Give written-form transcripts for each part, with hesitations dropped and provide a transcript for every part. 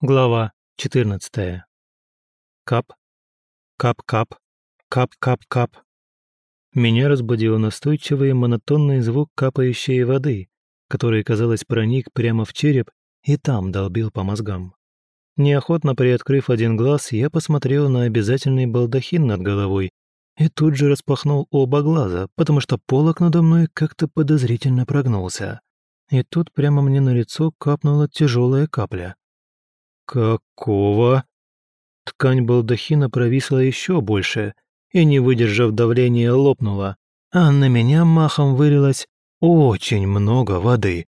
Глава 14. Кап, кап-кап, кап-кап-кап. Меня разбудил настойчивый монотонный звук капающей воды, который, казалось, проник прямо в череп и там долбил по мозгам. Неохотно приоткрыв один глаз, я посмотрел на обязательный балдахин над головой и тут же распахнул оба глаза, потому что полог надо мной как-то подозрительно прогнулся. И тут прямо мне на лицо капнула тяжелая капля. «Какого?» Ткань балдахина провисла еще больше и, не выдержав давления, лопнула, а на меня махом вылилось очень много воды.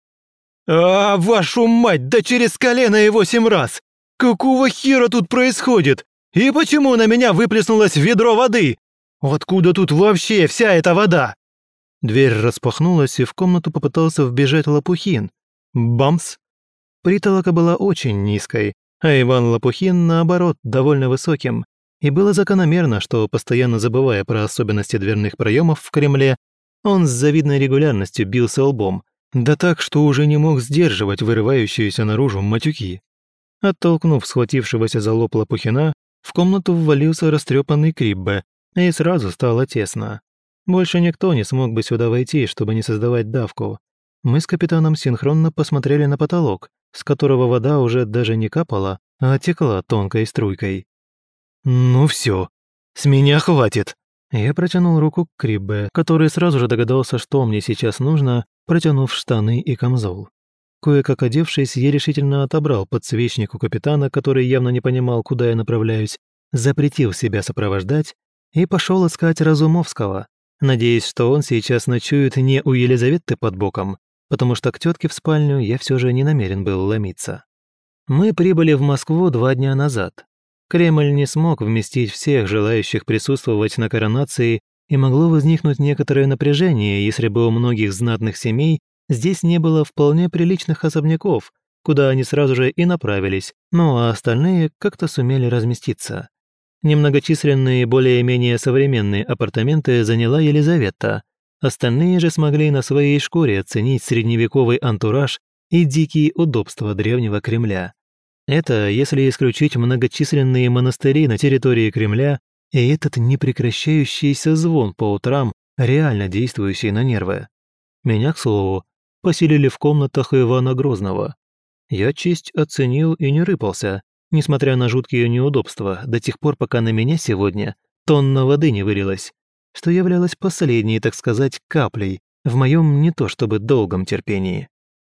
Вашу мать, да через колено и 8 раз! Какого хера тут происходит? И почему на меня выплеснулось ведро воды? Откуда тут вообще вся эта вода?» Дверь распахнулась, и в комнату попытался вбежать Лопухин. Бамс! Притолока была очень низкой, а Иван Лопухин, наоборот, довольно высоким, и было закономерно, что, постоянно забывая про особенности дверных проемов в Кремле, он с завидной регулярностью бился лбом, да так, что уже не мог сдерживать вырывающиеся наружу матюки. Оттолкнув схватившегося за лоб Лопухина, в комнату ввалился растрепанный Криббе, и сразу стало тесно. Больше никто не смог бы сюда войти, чтобы не создавать давку. Мы с капитаном синхронно посмотрели на потолок, с которого вода уже даже не капала, а текла тонкой струйкой. «Ну все, с меня хватит!» Я протянул руку к Криббе, который сразу же догадался, что мне сейчас нужно, протянув штаны и камзол. Кое-как одевшись, я решительно отобрал подсвечник у капитана, который явно не понимал, куда я направляюсь, запретил себя сопровождать и пошел искать Разумовского, надеясь, что он сейчас ночует не у Елизаветы под боком, потому что к тетке в спальню я все же не намерен был ломиться. Мы прибыли в Москву 2 дня назад. Кремль не смог вместить всех желающих присутствовать на коронации, и могло возникнуть некоторое напряжение, если бы у многих знатных семей здесь не было вполне приличных особняков, куда они сразу же и направились, ну а остальные как-то сумели разместиться. Немногочисленные более-менее современные апартаменты заняла Елизавета, остальные же смогли на своей шкуре оценить средневековый антураж и дикие удобства древнего Кремля. Это если исключить многочисленные монастыри на территории Кремля и этот непрекращающийся звон по утрам, реально действующий на нервы. Меня, к слову, поселили в комнатах Ивана Грозного. Я честь оценил и не рыпался, несмотря на жуткие неудобства, до тех пор, пока на меня сегодня тонна воды не вылилась, что являлось последней, так сказать, каплей в моем не то чтобы долгом терпении.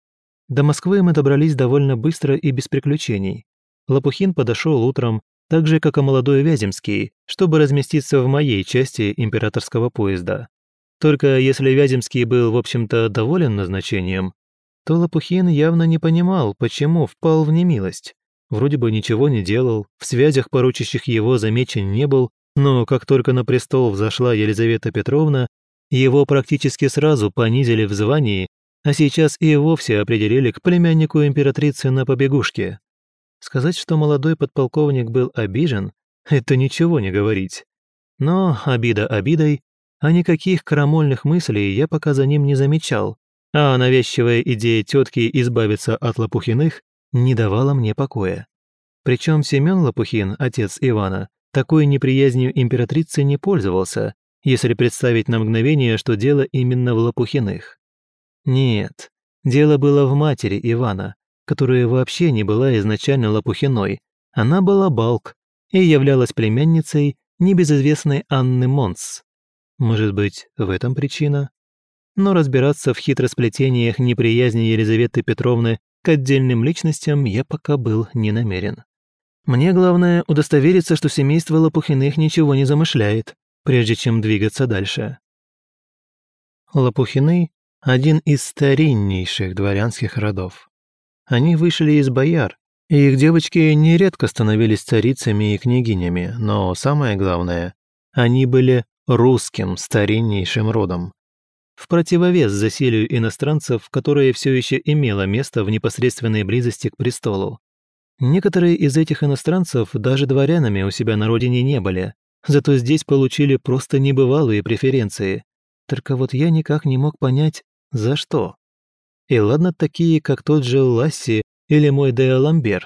До Москвы мы добрались довольно быстро и без приключений. Лопухин подошел утром, так же, как и молодой Вяземский, чтобы разместиться в моей части императорского поезда. Только если Вяземский был, в общем-то, доволен назначением, то Лопухин явно не понимал, почему впал в немилость. Вроде бы ничего не делал, в связях, поручащих его, замечен не был, но как только на престол взошла Елизавета Петровна, его практически сразу понизили в звании, а сейчас и вовсе определили к племяннику императрицы на побегушке. Сказать, что молодой подполковник был обижен, это ничего не говорить. Но обида обидой, а никаких крамольных мыслей я пока за ним не замечал, а навязчивая идея тетки избавиться от Лопухиных не давала мне покоя. Причем Семен Лопухин, отец Ивана, такой неприязнью императрицы не пользовался, если представить на мгновение, что дело именно в Лопухиных. Нет, дело было в матери Ивана, которая вообще не была изначально Лопухиной. Она была Балк и являлась племянницей небезызвестной Анны Монс. Может быть, в этом причина? Но разбираться в хитросплетениях неприязни Елизаветы Петровны к отдельным личностям я пока был не намерен. Мне главное удостовериться, что семейство Лопухиных ничего не замышляет, прежде чем двигаться дальше. Лопухины – один из стариннейших дворянских родов. Они вышли из бояр, и их девочки нередко становились царицами и княгинями, но самое главное – они были русским стариннейшим родом. В противовес засилию иностранцев, которое все еще имело место в непосредственной близости к престолу. Некоторые из этих иностранцев даже дворянами у себя на родине не были, зато здесь получили просто небывалые преференции. Только вот я никак не мог понять, за что. И ладно такие, как тот же Ласси или мой де Ламбер,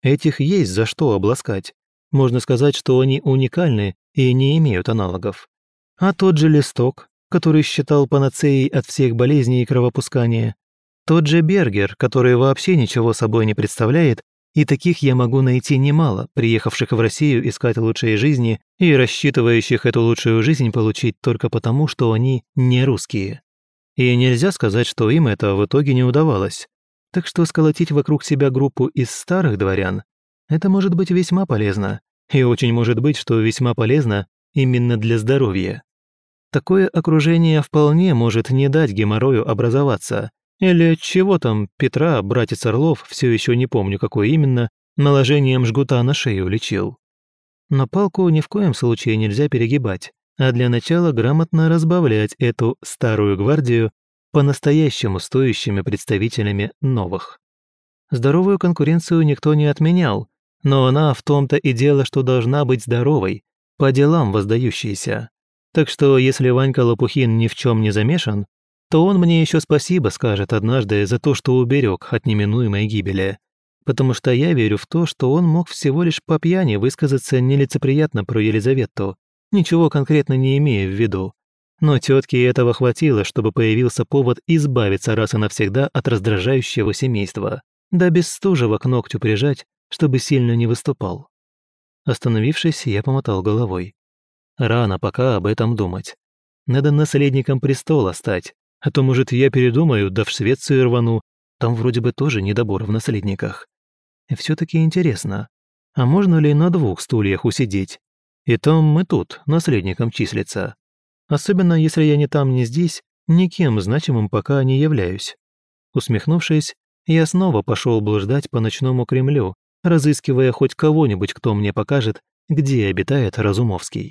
Этих есть за что обласкать. Можно сказать, что они уникальны и не имеют аналогов. А тот же листок, который считал панацеей от всех болезней и кровопускания, тот же Бергер, который вообще ничего собой не представляет, и таких я могу найти немало, приехавших в Россию искать лучшей жизни и рассчитывающих эту лучшую жизнь получить только потому, что они не русские. И нельзя сказать, что им это в итоге не удавалось. Так что сколотить вокруг себя группу из старых дворян – это может быть весьма полезно. И очень может быть, что весьма полезно именно для здоровья. Такое окружение вполне может не дать геморрою образоваться. Или чего там Петра, братец Орлов, все еще не помню какой именно, наложением жгута на шею лечил. Но палку ни в коем случае нельзя перегибать, а для начала грамотно разбавлять эту старую гвардию по-настоящему стоящими представителями новых. Здоровую конкуренцию никто не отменял, но она в том-то и дело, что должна быть здоровой, по делам воздающейся. Так что если Ванька Лопухин ни в чем не замешан, то он мне еще спасибо скажет однажды за то, что уберег от неминуемой гибели. Потому что я верю в то, что он мог всего лишь по пьяни высказаться нелицеприятно про Елизавету, ничего конкретно не имея в виду. Но тетке этого хватило, чтобы появился повод избавиться раз и навсегда от раздражающего семейства, да Бестужева к ногтю прижать, чтобы сильно не выступал. Остановившись, я помотал головой. Рано пока об этом думать. Надо наследником престола стать, а то, может, я передумаю, да в Швецию рвану, там вроде бы тоже недобор в наследниках. И все-таки интересно, а можно ли на 2 стульях усидеть? И там, и тут наследником числится. Особенно, если я ни там, ни здесь, никем значимым пока не являюсь. Усмехнувшись, я снова пошел блуждать по ночному Кремлю, разыскивая хоть кого-нибудь, кто мне покажет, где обитает Разумовский.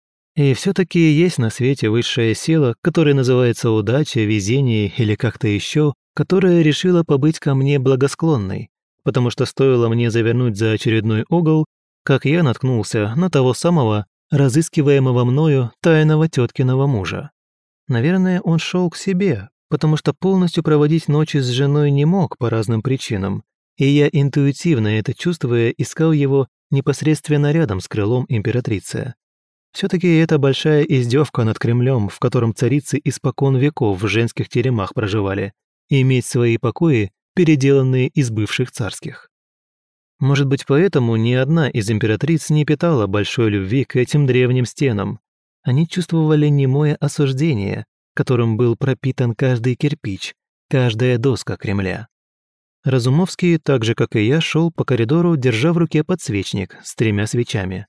И все-таки есть на свете высшая сила, которая называется удача, везение или как-то еще, которая решила побыть ко мне благосклонной, потому что стоило мне завернуть за очередной угол, как я наткнулся на того самого разыскиваемого мною тайного теткиного мужа. Наверное, он шел к себе, потому что полностью проводить ночи с женой не мог по разным причинам, и я интуитивно это чувствуя искал его непосредственно рядом с крылом императрицы. Все-таки это большая издевка над Кремлем, в котором царицы испокон веков в женских теремах проживали, и иметь свои покои, переделанные из бывших царских. Может быть, поэтому ни одна из императриц не питала большой любви к этим древним стенам. Они чувствовали немое осуждение, которым был пропитан каждый кирпич, каждая доска Кремля. Разумовский, так же как и я, шел по коридору, держа в руке подсвечник с 3 свечами.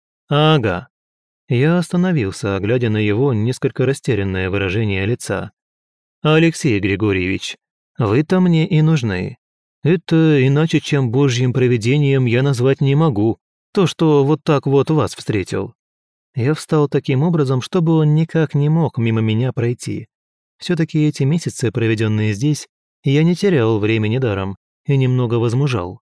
Ага. Я остановился, глядя на его несколько растерянное выражение лица. «Алексей Григорьевич, вы-то мне и нужны. Это иначе, чем божьим провидением, я назвать не могу. То, что вот так вот вас встретил». Я встал таким образом, чтобы он никак не мог мимо меня пройти. Все-таки эти месяцы, проведенные здесь, я не терял времени даром и немного возмужал.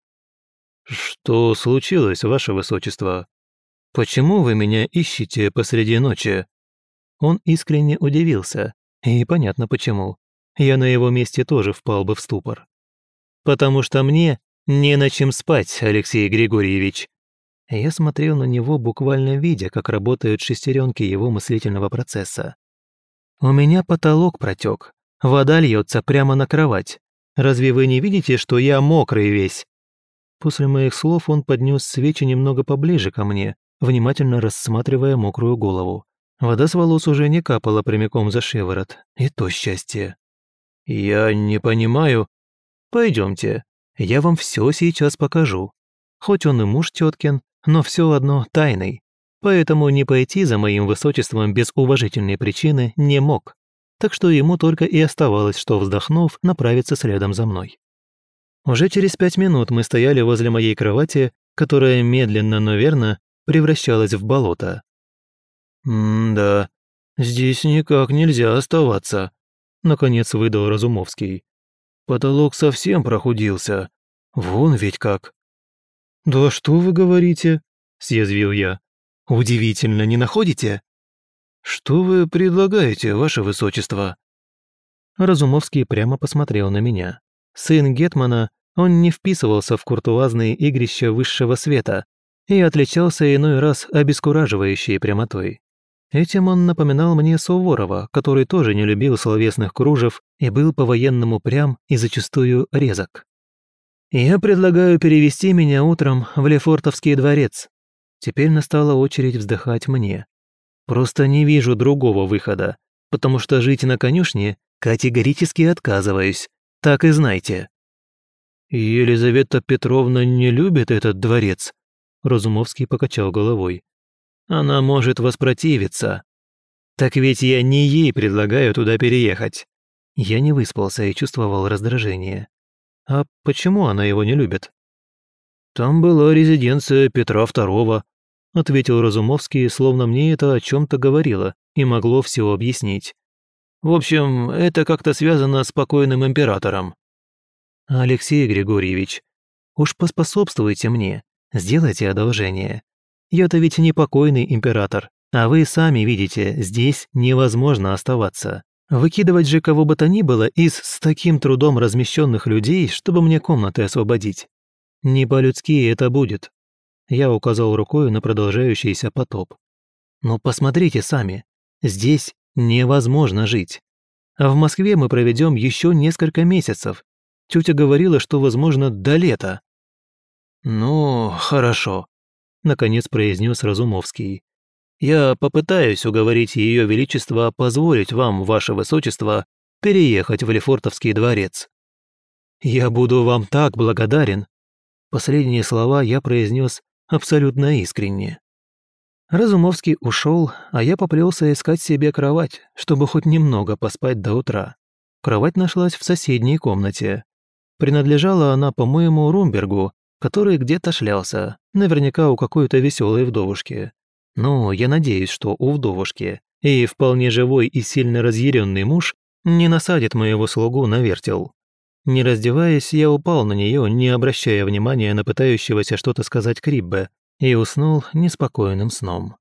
«Что случилось, ваше высочество? Почему вы меня ищете посреди ночи?» Он искренне удивился, и понятно почему. Я на его месте тоже впал бы в ступор. «Потому что мне не на чем спать, Алексей Григорьевич». Я смотрел на него, буквально видя, как работают шестеренки его мыслительного процесса. «У меня потолок протек, вода льется прямо на кровать. Разве вы не видите, что я мокрый весь?» После моих слов он поднес свечи немного поближе ко мне, внимательно рассматривая мокрую голову. Вода с волос уже не капала прямиком за шиворот, и то счастье. «Я не понимаю». «Пойдемте, я вам все сейчас покажу. Хоть он и муж теткин, но все одно тайный, поэтому не пойти за моим высочеством без уважительной причины не мог, так что ему только и оставалось, что, вздохнув, направиться следом за мной. Уже через 5 минут мы стояли возле моей кровати, которая медленно, но верно превращалась в болото. «Да, здесь никак нельзя оставаться», — наконец выдал Разумовский. «Потолок совсем прохудился. Вон ведь как». «Да что вы говорите?» — съязвил я. «Удивительно, не находите?» «Что вы предлагаете, ваше высочество?» Разумовский прямо посмотрел на меня. Сын гетмана, Он не вписывался в куртуазные игрища высшего света и отличался иной раз обескураживающей прямотой. Этим он напоминал мне Суворова, который тоже не любил словесных кружев и был по-военному прям и зачастую резок. «Я предлагаю перевести меня утром в Лефортовский дворец». Теперь настала очередь вздыхать мне. Просто не вижу другого выхода, потому что жить на конюшне категорически отказываюсь, так и знайте. «Елизавета Петровна не любит этот дворец», — Разумовский покачал головой. «Она может воспротивиться». «Так ведь я не ей предлагаю туда переехать». Я не выспался и чувствовал раздражение. «А почему она его не любит?» «Там была резиденция Петра II», — ответил Разумовский, словно мне это о чем-то говорило и могло все объяснить. «В общем, это как-то связано с покойным императором». «Алексей Григорьевич, уж поспособствуйте мне, сделайте одолжение. Я-то ведь не покойный император, а вы сами видите, здесь невозможно оставаться. Выкидывать же кого бы то ни было из с таким трудом размещенных людей, чтобы мне комнаты освободить. Не по-людски это будет». Я указал рукой на продолжающийся потоп. «Но посмотрите сами, здесь невозможно жить. А в Москве мы проведем еще несколько месяцев. Тетя говорила, что, возможно, до лета». «Ну, хорошо», — наконец произнес Разумовский. «Я попытаюсь уговорить Ее Величество позволить вам, Ваше Высочество, переехать в Лефортовский дворец». «Я буду вам так благодарен». Последние слова я произнес абсолютно искренне. Разумовский ушел, а я поплелся искать себе кровать, чтобы хоть немного поспать до утра. Кровать нашлась в соседней комнате. Принадлежала она, по-моему, Румбергу, который где-то шлялся, наверняка у какой-то веселой вдовушки. Ну, я надеюсь, что у вдовушки. И вполне живой и сильно разъяренный муж не насадит моего слугу на вертел. Не раздеваясь, я упал на нее, не обращая внимания на пытающегося что-то сказать Криббе, и уснул неспокойным сном.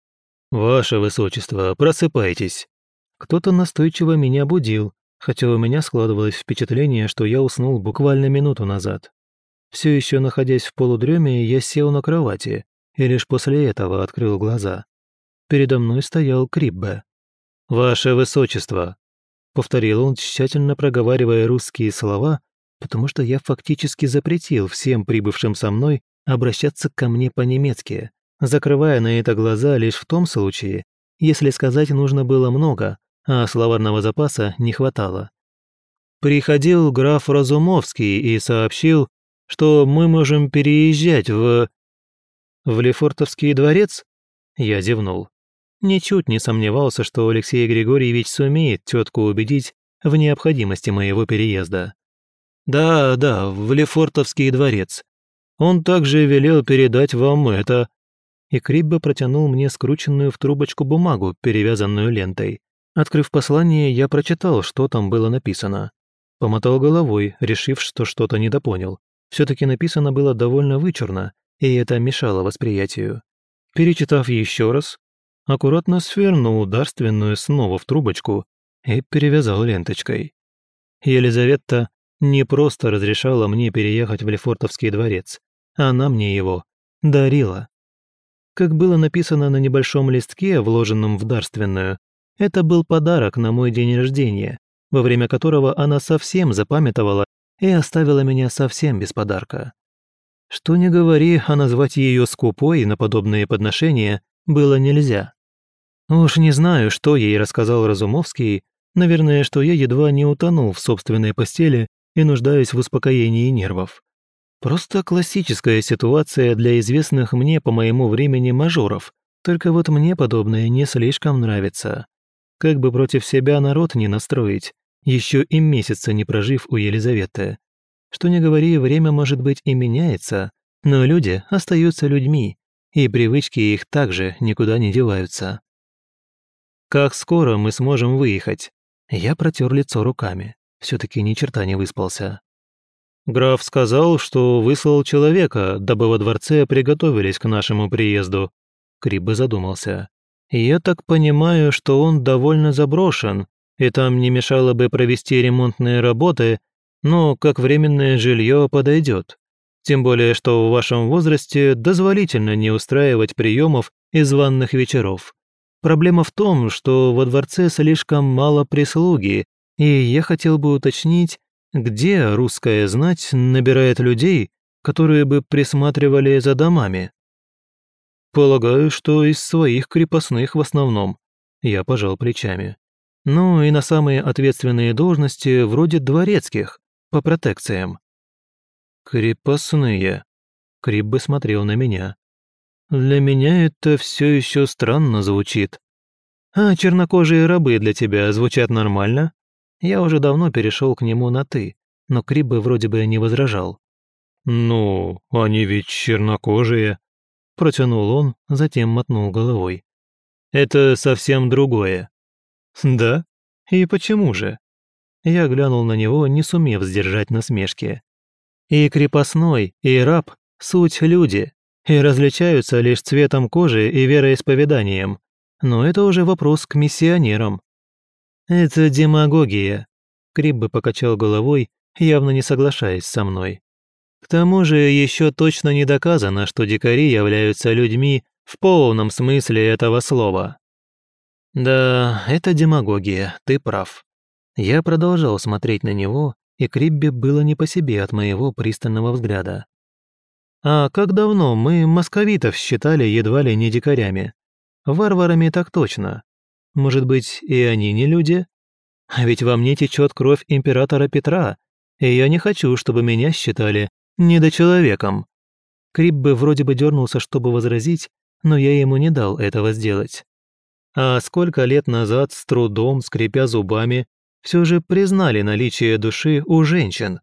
«Ваше Высочество, просыпайтесь!» Кто-то настойчиво меня будил, хотя у меня складывалось впечатление, что я уснул буквально минуту назад. Все еще находясь в полудреме, я сел на кровати и лишь после этого открыл глаза. Передо мной стоял Криббе. «Ваше Высочество!» — повторил он, тщательно проговаривая русские слова, потому что я фактически запретил всем прибывшим со мной обращаться ко мне по-немецки, закрывая на это глаза лишь в том случае, если сказать нужно было много, а словарного запаса не хватало. «Приходил граф Разумовский и сообщил, что мы можем переезжать в Лефортовский дворец?» Я зевнул. Ничуть не сомневался, что Алексей Григорьевич сумеет тетку убедить в необходимости моего переезда. «Да, в Лефортовский дворец. Он также велел передать вам это». И Криббе протянул мне скрученную в трубочку бумагу, перевязанную лентой. Открыв послание, я прочитал, что там было написано. Помотал головой, решив, что что-то недопонял. Все-таки написано было довольно вычурно, и это мешало восприятию. Перечитав еще раз, аккуратно свернул дарственную снова в трубочку и перевязал ленточкой. Елизавета не просто разрешала мне переехать в Лефортовский дворец, она мне его дарила. Как было написано на небольшом листке, вложенном в дарственную, это был подарок на мой день рождения, во время которого она совсем запамятовала и оставила меня совсем без подарка. Что ни говори, а назвать ее скупой на подобные подношения было нельзя. Уж не знаю, что ей рассказал Разумовский, наверное, что я едва не утонул в собственной постели и нуждаюсь в успокоении нервов. Просто классическая ситуация для известных мне по моему времени мажоров, только вот мне подобное не слишком нравится. Как бы против себя народ не настроить, еще и месяца не прожив у Елизаветы. Что ни говори, время, может быть, и меняется, но люди остаются людьми, и привычки их также никуда не деваются. «Как скоро мы сможем выехать?» Я протер лицо руками, все-таки ни черта не выспался. «Граф сказал, что выслал человека, дабы во дворце приготовились к нашему приезду». Криббе задумался. «Я так понимаю, что он довольно заброшен, и там не мешало бы провести ремонтные работы, но как временное жилье подойдет. Тем более, что в вашем возрасте дозволительно не устраивать приемов и званных вечеров. Проблема в том, что во дворце слишком мало прислуги, и я хотел бы уточнить, где русская знать набирает людей, которые бы присматривали за домами. Полагаю, что из своих крепостных в основном. Я пожал плечами. Ну и на самые ответственные должности вроде дворецких, по протекциям. Крепостные. Криббе смотрел на меня. Для меня это все еще странно звучит. А чернокожие рабы для тебя звучат нормально? Я уже давно перешел к нему на «ты», но Криббе вроде бы не возражал. «Ну, они ведь чернокожие», — протянул он, затем мотнул головой. «Это совсем другое». «Да? И почему же?» Я глянул на него, не сумев сдержать насмешки. «И крепостной, и раб — суть люди, и различаются лишь цветом кожи и вероисповеданием. Но это уже вопрос к миссионерам». «Это демагогия», — Криббе покачал головой, явно не соглашаясь со мной. «К тому же еще точно не доказано, что дикари являются людьми в полном смысле этого слова». «Да, это демагогия, ты прав». Я продолжал смотреть на него, и Криббе было не по себе от моего пристального взгляда. «А как давно мы московитов считали едва ли не дикарями? Варварами так точно. Может быть, и они не люди? А ведь во мне течет кровь императора Петра, и я не хочу, чтобы меня считали недочеловеком». Криббе вроде бы дернулся, чтобы возразить, но я ему не дал этого сделать. А сколько лет назад, с трудом, скрипя зубами, все же признали наличие души у женщин?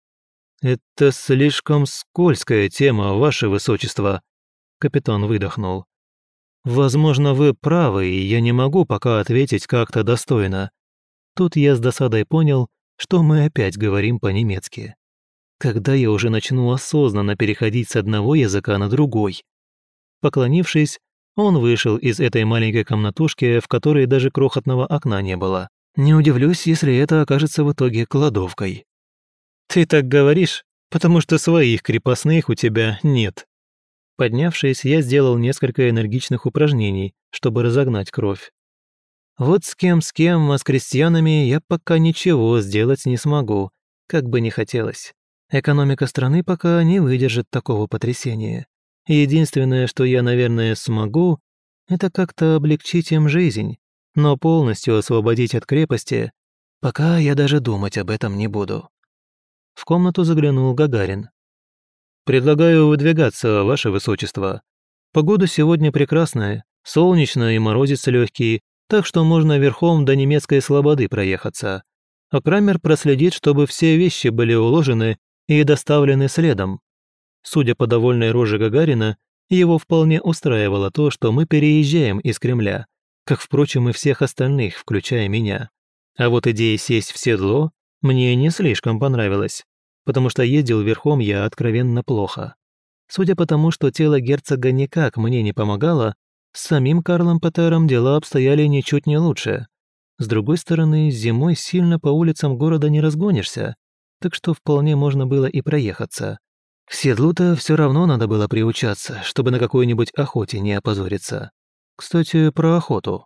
«Это слишком скользкая тема, ваше высочество», — капитан выдохнул. «Возможно, вы правы, и я не могу пока ответить как-то достойно». Тут я с досадой понял, что мы опять говорим по-немецки. Когда я уже начну осознанно переходить с одного языка на другой? Поклонившись, он вышел из этой маленькой комнатушки, в которой даже крохотного окна не было. Не удивлюсь, если это окажется в итоге кладовкой. «Ты так говоришь, потому что своих крепостных у тебя нет». Поднявшись, я сделал несколько энергичных упражнений, чтобы разогнать кровь. Вот с кем, а с крестьянами я пока ничего сделать не смогу, как бы ни хотелось. Экономика страны пока не выдержит такого потрясения. Единственное, что я, наверное, смогу, это как-то облегчить им жизнь, но полностью освободить от крепости, пока я даже думать об этом не буду. В комнату заглянул Гагарин. «Предлагаю выдвигаться, ваше высочество. Погода сегодня прекрасная, солнечно и морозец легкий, так что можно верхом до немецкой слободы проехаться. А Крамер проследит, чтобы все вещи были уложены и доставлены следом». Судя по довольной роже Гагарина, его вполне устраивало то, что мы переезжаем из Кремля, как, впрочем, и всех остальных, включая меня. А вот идея сесть в седло мне не слишком понравилась, потому что ездил верхом я откровенно плохо. Судя по тому, что тело герцога никак мне не помогало, с самим Карлом Петером дела обстояли ничуть не лучше. С другой стороны, зимой сильно по улицам города не разгонишься, так что вполне можно было и проехаться. К седлу-то все равно надо было приучаться, чтобы на какой-нибудь охоте не опозориться. Кстати, про охоту.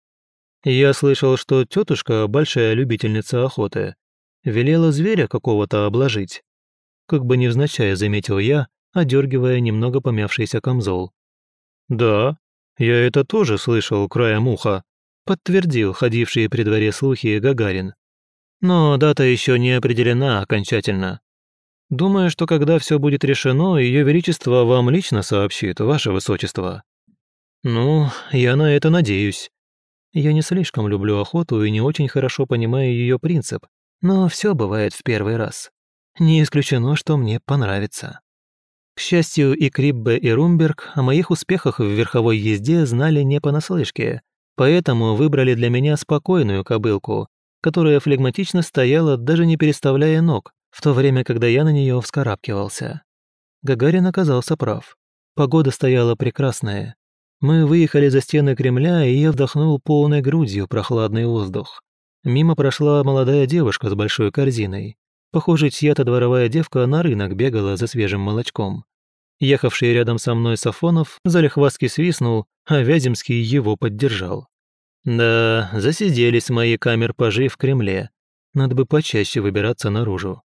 Я слышал, что тетушка, большая любительница охоты, велела зверя какого-то обложить. Как бы невзначай заметил я, одергивая немного помявшийся камзол. «Да, я это тоже слышал краем уха», подтвердил ходившие при дворе слухи Гагарин. «Но дата еще не определена окончательно. Думаю, что когда все будет решено, Ее Величество вам лично сообщит, ваше высочество». «Ну, я на это надеюсь. Я не слишком люблю охоту и не очень хорошо понимаю ее принцип, но все бывает в первый раз. Не исключено, что мне понравится». К счастью, и Криббе, и Румберг о моих успехах в верховой езде знали не понаслышке, поэтому выбрали для меня спокойную кобылку, которая флегматично стояла, даже не переставляя ног, в то время, когда я на нее вскарабкивался. Гагарин оказался прав. Погода стояла прекрасная. Мы выехали за стены Кремля, и я вдохнул полной грудью прохладный воздух. Мимо прошла молодая девушка с большой корзиной. Похоже, чья-то дворовая девка на рынок бегала за свежим молочком. Ехавший рядом со мной Сафонов залихватски свистнул, а Вяземский его поддержал. Да, засиделись мои камер-пажи в Кремле. Надо бы почаще выбираться наружу.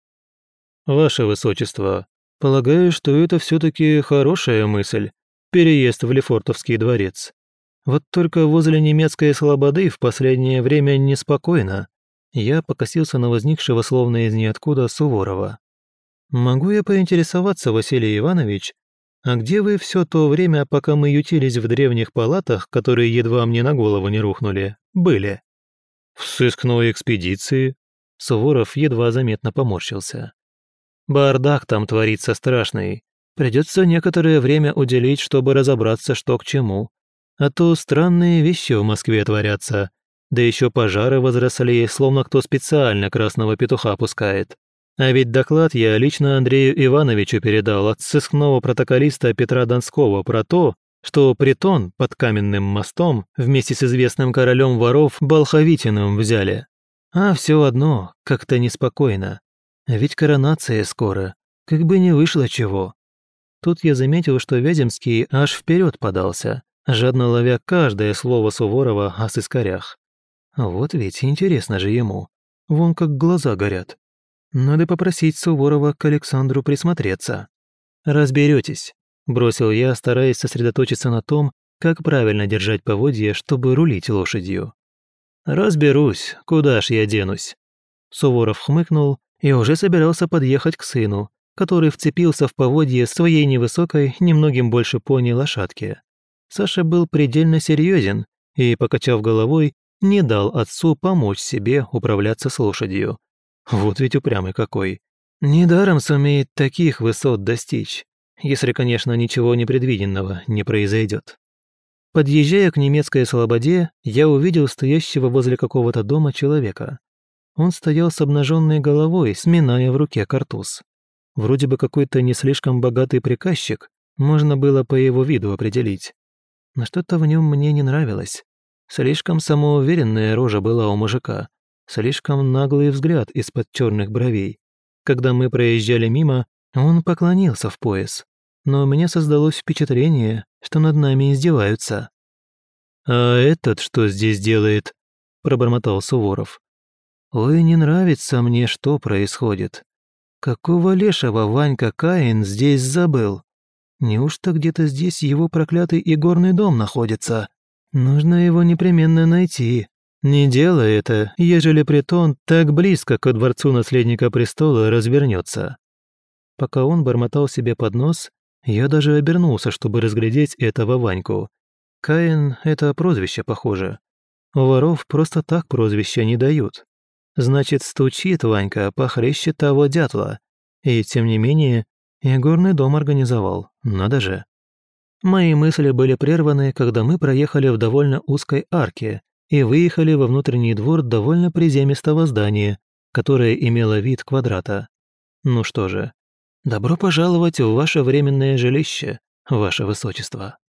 Ваше Высочество, полагаю, что это все-таки хорошая мысль – переезд в Лефортовский дворец. Вот только возле немецкой слободы в последнее время неспокойно. Я покосился на возникшего словно из ниоткуда Суворова. «Могу я поинтересоваться, Василий Иванович, а где вы все то время, пока мы ютились в древних палатах, которые едва мне на голову не рухнули, были?» «В сыскной экспедиции», — Суворов едва заметно поморщился. «Бардак там творится страшный. Придется некоторое время уделить, чтобы разобраться, что к чему. А то странные вещи в Москве творятся. Да еще пожары возросли, словно кто специально красного петуха пускает. А ведь доклад я лично Андрею Ивановичу передал от сыскного протоколиста Петра Донского про то, что притон под Каменным мостом вместе с известным королем воров Болховитиным взяли. А все одно как-то неспокойно. Ведь коронация скоро, как бы не вышло чего. Тут я заметил, что Вяземский аж вперед подался, жадно ловя каждое слово Суворова о сыскарях. Вот ведь интересно же ему. Вон как глаза горят. Надо попросить Суворова к Александру присмотреться. «Разберетесь», – бросил я, стараясь сосредоточиться на том, как правильно держать поводья, чтобы рулить лошадью. «Разберусь, куда ж я денусь?» Суворов хмыкнул и уже собирался подъехать к сыну, который вцепился в поводье своей невысокой, немногим больше пони лошадки. Саша был предельно серьезен и, покачав головой, не дал отцу помочь себе управляться с лошадью. Вот ведь упрямый какой. Недаром сумеет таких высот достичь, если, конечно, ничего непредвиденного не произойдет. Подъезжая к немецкой слободе, я увидел стоящего возле какого-то дома человека. Он стоял с обнаженной головой, сминая в руке картуз. Вроде бы какой-то не слишком богатый приказчик, можно было по его виду определить. Но что-то в нем мне не нравилось. Слишком самоуверенная рожа была у мужика, слишком наглый взгляд из-под черных бровей. Когда мы проезжали мимо, он поклонился в пояс. Но у меня создалось впечатление, что над нами издеваются. «А этот что здесь делает?» – пробормотал Суворов. «Ой, не нравится мне, что происходит. Какого лешего Ванька Каин здесь забыл? Неужто где-то здесь его проклятый игорный дом находится? Нужно его непременно найти. Не делай это, ежели притон так близко ко дворцу наследника престола развернется». Пока он бормотал себе под нос, я даже обернулся, чтобы разглядеть этого Ваньку. Каин – это прозвище, похоже. У воров просто так прозвища не дают. Значит, стучит Ванька похлеще того дятла. И, тем не менее, игорный дом организовал. Надо же. Мои мысли были прерваны, когда мы проехали в довольно узкой арке и выехали во внутренний двор довольно приземистого здания, которое имело вид квадрата. Ну что же, добро пожаловать в ваше временное жилище, ваше высочество.